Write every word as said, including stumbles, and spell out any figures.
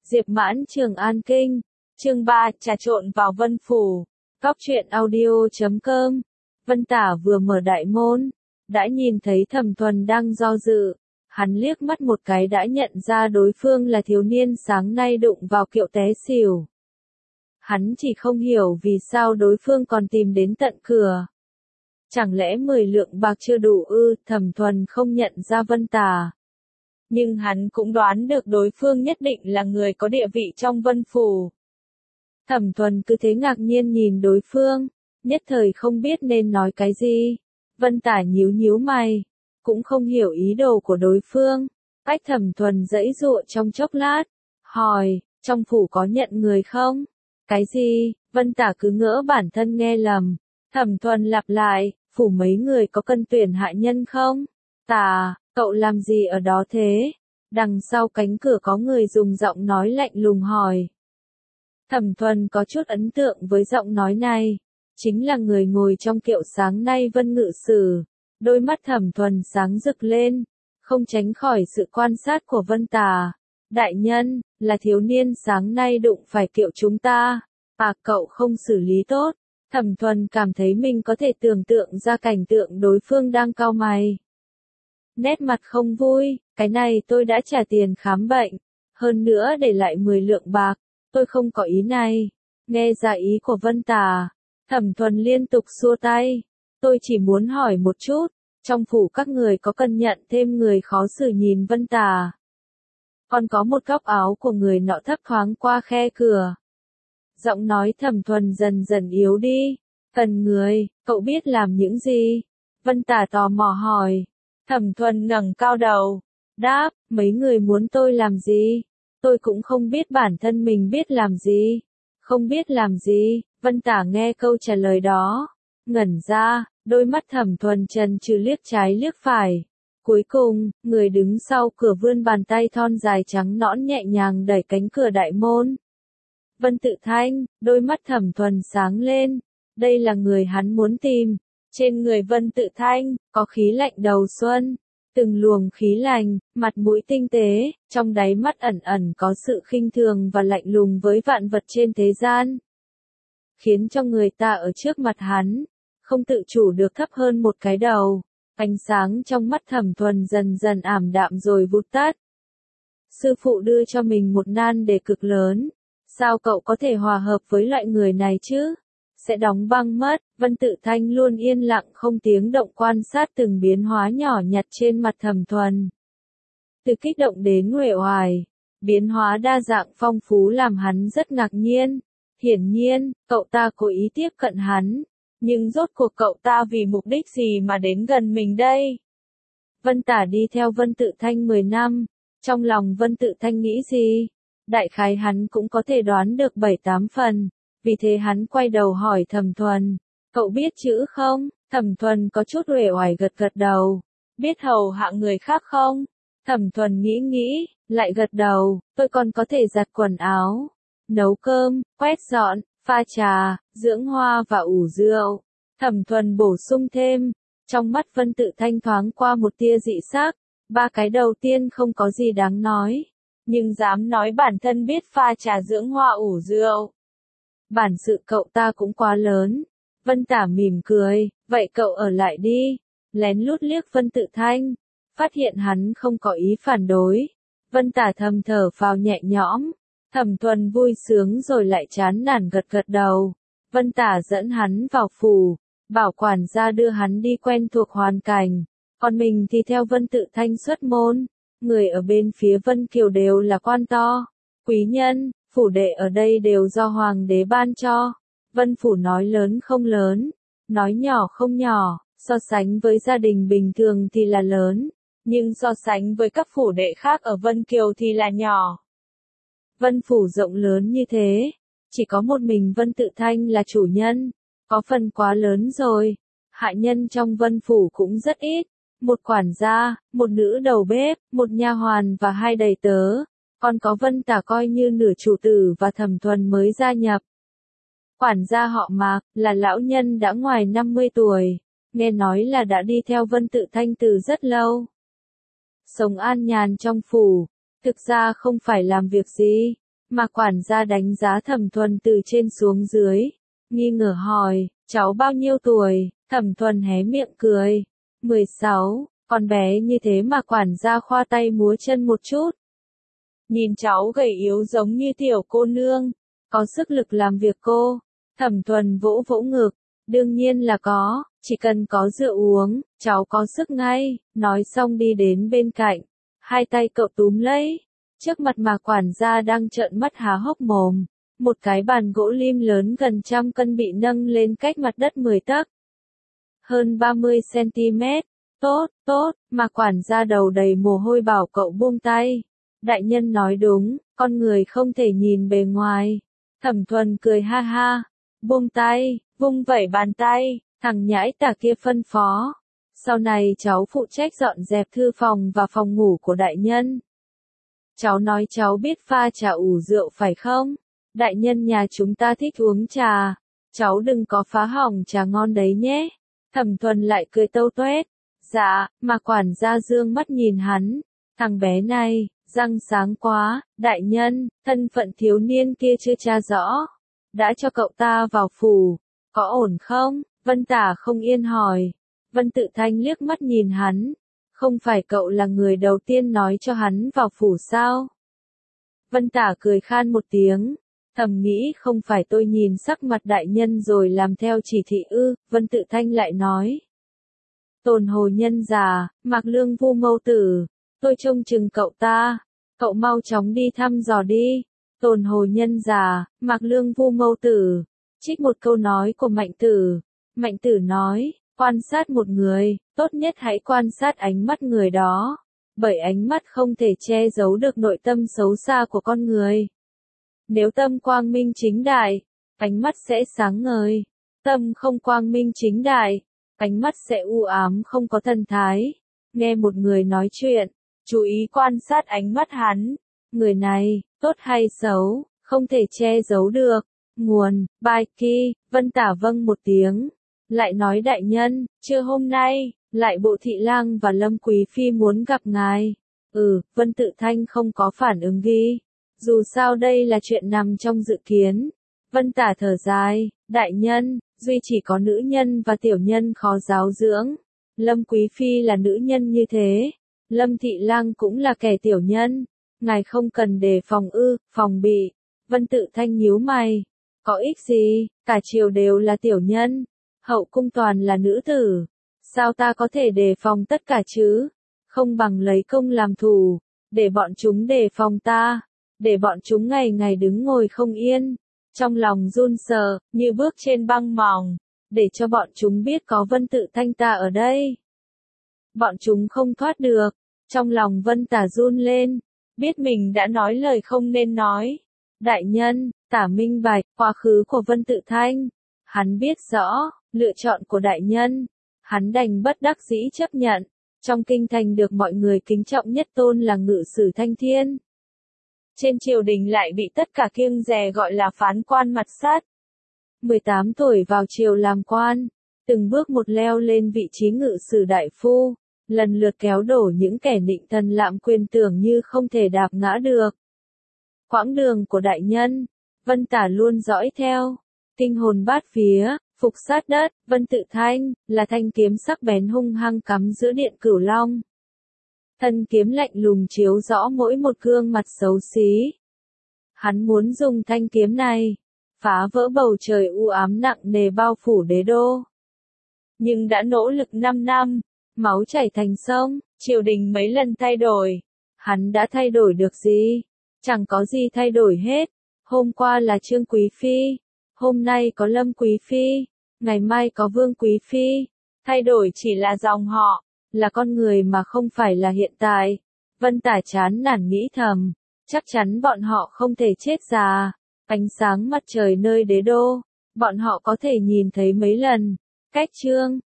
Diệp Mãn Trường An Kinh, chương ba, trà trộn vào Vân Phủ, Cóc truyện audio chấm com. Vân Tả vừa mở đại môn, đã nhìn thấy Thẩm Thuần đang do dự, hắn liếc mắt một cái đã nhận ra đối phương là thiếu niên sáng nay đụng vào kiệu té xỉu. Hắn chỉ không hiểu vì sao đối phương còn tìm đến tận cửa. Chẳng lẽ mười lượng bạc chưa đủ ư? Thẩm Thuần không nhận ra Vân Tả. Nhưng hắn cũng đoán được đối phương nhất định là người có địa vị trong Vân Phủ. Thẩm Thuần cứ thế ngạc nhiên nhìn đối phương, nhất thời không biết nên nói cái gì. Vân Tả nhíu nhíu mày, cũng không hiểu ý đồ của đối phương. Cách Thẩm Thuần giãy giụa trong chốc lát, hỏi, trong phủ có nhận người không? Cái gì? Vân Tả cứ ngỡ bản thân nghe lầm. Thẩm Thuần lặp lại, phủ mấy người có cần tuyển hạ nhân không? Tả, cậu làm gì ở đó thế? Đằng sau cánh cửa có người dùng giọng nói lạnh lùng hỏi. Thẩm Thuần có chút ấn tượng với giọng nói này. Chính là người ngồi trong kiệu sáng nay Vân Ngự Sử. Đôi mắt Thẩm Thuần sáng rực lên, không tránh khỏi sự quan sát của Vân Tả. Đại nhân, là thiếu niên sáng nay đụng phải kiệu chúng ta. À, cậu không xử lý tốt. Thẩm Thuần cảm thấy mình có thể tưởng tượng ra cảnh tượng đối phương đang cau mày. Nét mặt không vui, cái này tôi đã trả tiền khám bệnh, hơn nữa để lại mười lượng bạc, tôi không có ý này. Nghe ra ý của Vân Tả, Thẩm Thuần liên tục xua tay, tôi chỉ muốn hỏi một chút, trong phủ các người có cần nhận thêm người khó xử? Nhìn Vân Tả. Còn có một góc áo của người nọ thấp thoáng qua khe cửa. Giọng nói Thẩm Thuần dần dần yếu đi, cần người, cậu biết làm những gì? Vân Tả tò mò hỏi. Thẩm Thuần ngẩng cao đầu, đáp, mấy người muốn tôi làm gì? Tôi cũng không biết bản thân mình biết làm gì. Không biết làm gì? Vân Tả nghe câu trả lời đó, ngẩn ra, đôi mắt Thẩm Thuần trần trừ liếc trái liếc phải. Cuối cùng, người đứng sau cửa vươn bàn tay thon dài trắng nõn nhẹ nhàng đẩy cánh cửa đại môn. Vân Tự Thanh, đôi mắt Thẩm Thuần sáng lên, đây là người hắn muốn tìm. Trên người Vân Tự Thanh, có khí lạnh đầu xuân, từng luồng khí lành, mặt mũi tinh tế, trong đáy mắt ẩn ẩn có sự khinh thường và lạnh lùng với vạn vật trên thế gian. Khiến cho người ta ở trước mặt hắn, không tự chủ được thấp hơn một cái đầu, ánh sáng trong mắt Thẩm Thuần dần dần ảm đạm rồi vụt tắt. Sư phụ đưa cho mình một nan đề cực lớn, sao cậu có thể hòa hợp với loại người này chứ? Sẽ đóng băng mất. Vân Tự Thanh luôn yên lặng không tiếng động quan sát từng biến hóa nhỏ nhặt trên mặt Thẩm Thuần. Từ kích động đến uể oải, biến hóa đa dạng phong phú làm hắn rất ngạc nhiên. Hiển nhiên, cậu ta cố ý tiếp cận hắn, nhưng rốt cuộc cậu ta vì mục đích gì mà đến gần mình đây? Vân Tả đi theo Vân Tự Thanh mười năm, trong lòng Vân Tự Thanh nghĩ gì? Đại khái hắn cũng có thể đoán được bảy tám phần. Vì thế hắn quay đầu hỏi Thẩm Thuần, cậu biết chữ không? Thẩm Thuần có chút uể oải gật gật đầu. Biết hầu hạ người khác không? Thẩm Thuần nghĩ nghĩ, lại gật đầu, tôi còn có thể giặt quần áo, nấu cơm, quét dọn, pha trà, dưỡng hoa và ủ rượu. Thẩm Thuần bổ sung thêm, trong mắt Vân Tự Thanh thoáng qua một tia dị sắc, ba cái đầu tiên không có gì đáng nói, nhưng dám nói bản thân biết pha trà dưỡng hoa ủ rượu. Bản sự cậu ta cũng quá lớn. Vân Tả mỉm cười, vậy cậu ở lại đi. Lén lút liếc Vân Tự Thanh, phát hiện hắn không có ý phản đối. Vân Tả thầm thở phào nhẹ nhõm. Thẩm Thuần vui sướng rồi lại chán nản gật gật đầu. Vân Tả dẫn hắn vào phủ, bảo quản gia đưa hắn đi quen thuộc hoàn cảnh. Còn mình thì theo Vân Tự Thanh xuất môn. Người ở bên phía Vân Kiều đều là quan to, quý nhân. Phủ đệ ở đây đều do hoàng đế ban cho. Vân Phủ nói lớn không lớn, nói nhỏ không nhỏ, so sánh với gia đình bình thường thì là lớn, nhưng so sánh với các phủ đệ khác ở Vân Kiều thì là nhỏ. Vân Phủ rộng lớn như thế, chỉ có một mình Vân Tự Thanh là chủ nhân, có phần quá lớn rồi. Hạ nhân trong Vân Phủ cũng rất ít, một quản gia, một nữ đầu bếp, một nha hoàn và hai đầy tớ. Còn có Vân Tả coi như nửa chủ tử và Thẩm Thuần mới gia nhập. Quản gia họ Mạc, là lão nhân đã ngoài năm mươi tuổi, nghe nói là đã đi theo Vân Tự Thanh từ rất lâu. Sống an nhàn trong phủ, thực ra không phải làm việc gì, Mà quản gia đánh giá Thẩm Thuần từ trên xuống dưới, nghi ngờ hỏi, cháu bao nhiêu tuổi? Thẩm Thuần hé miệng cười, mười sáu, con bé như thế mà quản gia khoa tay múa chân một chút. Nhìn cháu gầy yếu giống như tiểu cô nương, có sức lực làm việc cô. Thẩm Thuần vỗ vỗ ngực, đương nhiên là có, chỉ cần có rượu uống, cháu có sức ngay, nói xong đi đến bên cạnh, hai tay cậu túm lấy, trước mặt mà quản gia đang trợn mắt há hốc mồm, một cái bàn gỗ lim lớn gần trăm cân bị nâng lên cách mặt đất mười tấc. Hơn ba mươi xăng-ti-mét, tốt, tốt, mà quản gia đầu đầy mồ hôi bảo cậu buông tay. Đại nhân nói đúng, con người không thể nhìn bề ngoài. Thẩm Thuần cười ha ha, buông tay, vung vẩy bàn tay, thằng nhãi tả kia phân phó. Sau này cháu phụ trách dọn dẹp thư phòng và phòng ngủ của đại nhân. Cháu nói cháu biết pha trà ủ rượu phải không? Đại nhân nhà chúng ta thích uống trà, cháu đừng có phá hỏng trà ngon đấy nhé. Thẩm Thuần lại cười tâu tuét. Dạ, mà quản gia dương mắt nhìn hắn, thằng bé này, răng sáng quá, đại nhân, thân phận thiếu niên kia chưa tra rõ. Đã cho cậu ta vào phủ, có ổn không? Vân Tả không yên hỏi. Vân Tự Thanh liếc mắt nhìn hắn, không phải cậu là người đầu tiên nói cho hắn vào phủ sao? Vân Tả cười khan một tiếng, thầm nghĩ không phải tôi nhìn sắc mặt đại nhân rồi làm theo chỉ thị ư. Vân Tự Thanh lại nói. Tồn Hồ nhân già, Mạc Lương Vu mâu tử, tôi trông chừng cậu ta, cậu mau chóng đi thăm dò đi. Tồn Hồ nhân già, Mạc Lương Vu mâu tử, trích một câu nói của Mạnh Tử. Mạnh Tử nói, quan sát một người, tốt nhất hãy quan sát ánh mắt người đó, bởi ánh mắt không thể che giấu được nội tâm xấu xa của con người. Nếu tâm quang minh chính đại, ánh mắt sẽ sáng ngời, tâm không quang minh chính đại, ánh mắt sẽ u ám không có thần thái. Nghe một người nói chuyện, chú ý quan sát ánh mắt hắn, người này, tốt hay xấu, không thể che giấu được. Nguồn, bài kỳ, Vân Tả vâng một tiếng, lại nói đại nhân, trưa hôm nay, lại Bộ Thị Lang và Lâm Quý Phi muốn gặp ngài. Ừ, Vân Tự Thanh không có phản ứng ghi, dù sao đây là chuyện nằm trong dự kiến. Vân Tả thở dài, đại nhân, duy chỉ có nữ nhân và tiểu nhân khó giáo dưỡng. Lâm Quý Phi là nữ nhân như thế, Lâm Thị Lang cũng là kẻ tiểu nhân, ngài không cần đề phòng ư, phòng bị. Vân Tự Thanh nhíu mày, có ích gì, cả triều đều là tiểu nhân, hậu cung toàn là nữ tử, sao ta có thể đề phòng tất cả chứ? Không bằng lấy công làm thủ, để bọn chúng đề phòng ta, để bọn chúng ngày ngày đứng ngồi không yên, trong lòng run sợ, như bước trên băng mỏng, để cho bọn chúng biết có Vân Tự Thanh ta ở đây. Bọn chúng không thoát được, trong lòng Vân Tả run lên, biết mình đã nói lời không nên nói. Đại nhân, Tả minh bạch, quá khứ của Vân Tự Thanh, hắn biết rõ, lựa chọn của đại nhân, hắn đành bất đắc dĩ chấp nhận. Trong kinh thành được mọi người kính trọng nhất tôn là ngự sử Thanh Thiên. Trên triều đình lại bị tất cả kiêng dè gọi là phán quan mặt sắt. mười tám tuổi vào triều làm quan, từng bước một leo lên vị trí ngự sử đại phu, lần lượt kéo đổ những kẻ nịnh thần lạm quyền tưởng như không thể đạp ngã được. Quãng đường của đại nhân, Vân Tả luôn dõi theo, kinh hồn bát phía, phục sát đất. Vân Tự Thanh, là thanh kiếm sắc bén hung hăng cắm giữa điện Cửu Long. Thân kiếm lạnh lùng chiếu rõ mỗi một gương mặt xấu xí. Hắn muốn dùng thanh kiếm này, phá vỡ bầu trời u ám nặng nề bao phủ đế đô. Nhưng đã nỗ lực năm năm, máu chảy thành sông, triều đình mấy lần thay đổi. Hắn đã thay đổi được gì? Chẳng có gì thay đổi hết. Hôm qua là Trương Quý Phi, hôm nay có Lâm Quý Phi, ngày mai có Vương Quý Phi. Thay đổi chỉ là dòng họ, là con người mà không phải là hiện tại. Vân Tả chán nản nghĩ thầm, chắc chắn bọn họ không thể chết già. Ánh sáng mặt trời nơi đế đô, bọn họ có thể nhìn thấy mấy lần. Cách Trương,